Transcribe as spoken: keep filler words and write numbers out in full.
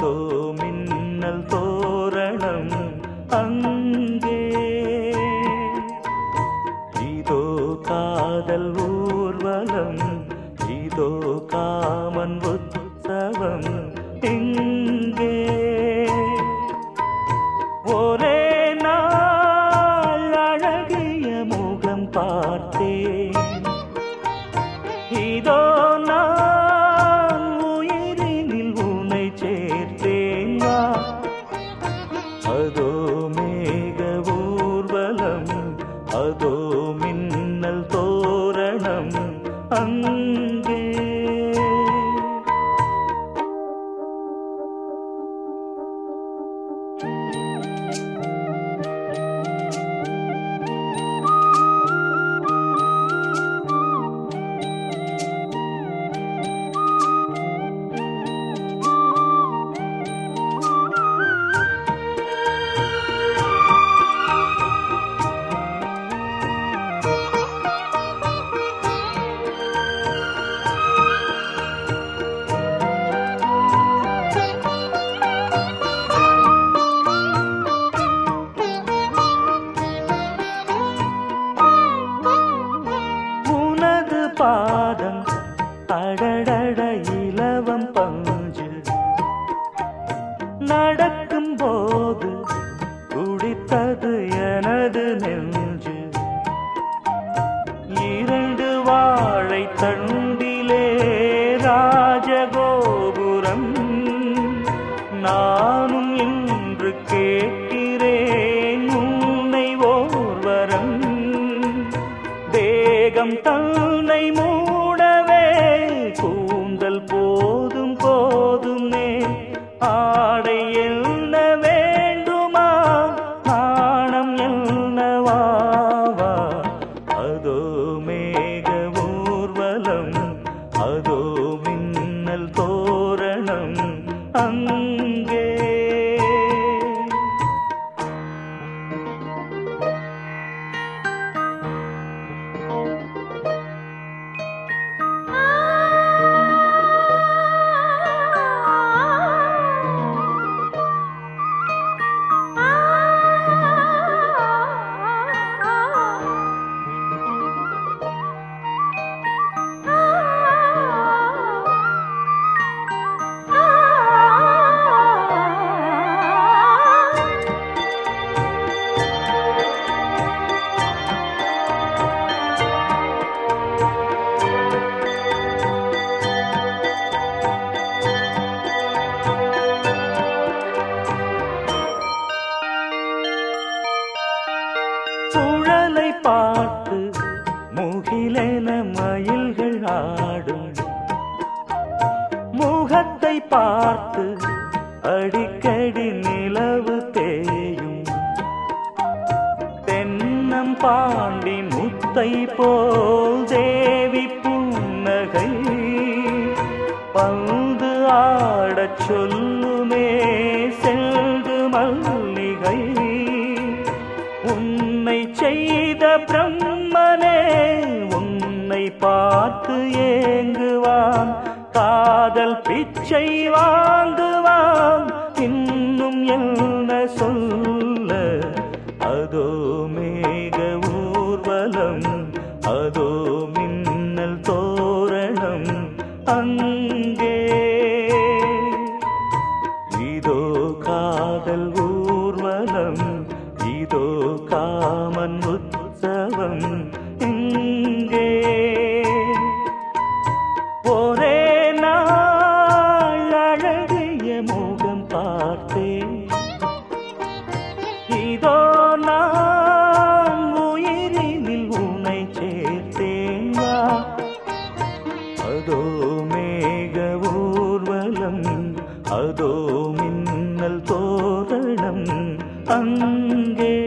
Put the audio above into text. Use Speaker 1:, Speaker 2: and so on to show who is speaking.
Speaker 1: அதோ மின்னல் தோரணம் அங்கே, இதோ காதல் ஊர்வலம், இதோ காமன் உற்சவம் எங்கே. ஒரே நாள் அழகிய முகம் பார்த்தேன், இதோ நான் உயிரினில் உன்னை சேர்த்தேன். வா அதோ மேக ஊர்வலம், அதோ மின்னல் தோரணம் அங்கே. பாதம் அடடட இலவம் பஞ்சு, நடக்கும் போது குடித்தது எனது நெஞ்சு. இரண்டு வாழை தண்டிலே ராஜகோபுரம், நானும் இன்று கேட்கிறேன் உன்னை ஓர்வரம். தேகம் தன்னை மூடவே கூந்தல் போதும் போதுமே, ஆடை என்ன வேண்டுமா நாணம் என்னவாவா. அதோ மேக ஊர்வலம், அதோ மின்னல் தோரணம் அங்கே. குழலை பார்த்து முகிலென மயில்கள் ஆடும், முகத்தை பார்த்து அடிக்கடி நிலவு தேயும். தென்னம் பாண்டி முத்தை போல் தேவி புன்னகை, பந்து ஆடச் சொல்லுமே செல்து மல்லிகை. உன்னை செய்த பிரம்மனே உன்னை பார்த்து ஏங்குவான், காதல் பிச்சை வாங்குவான், இன்னும் என்ன சொல்ல. அதோ மேக ஊர்வலம், அதோ மின்னல் தோரணம் அங்கே. இதோ காதல் ஊர்வலம், இதோ காமன் உற்சவம் இங்கே. ஒரே நாள் அழகிய முகம் பார்த்தேன், இதோ நான் உயிரினில் உன்னை சேர்த்தேன். வா அதோ மேக ஊர்வலம், அதோ மின்னல் தோரணம் அங்கே.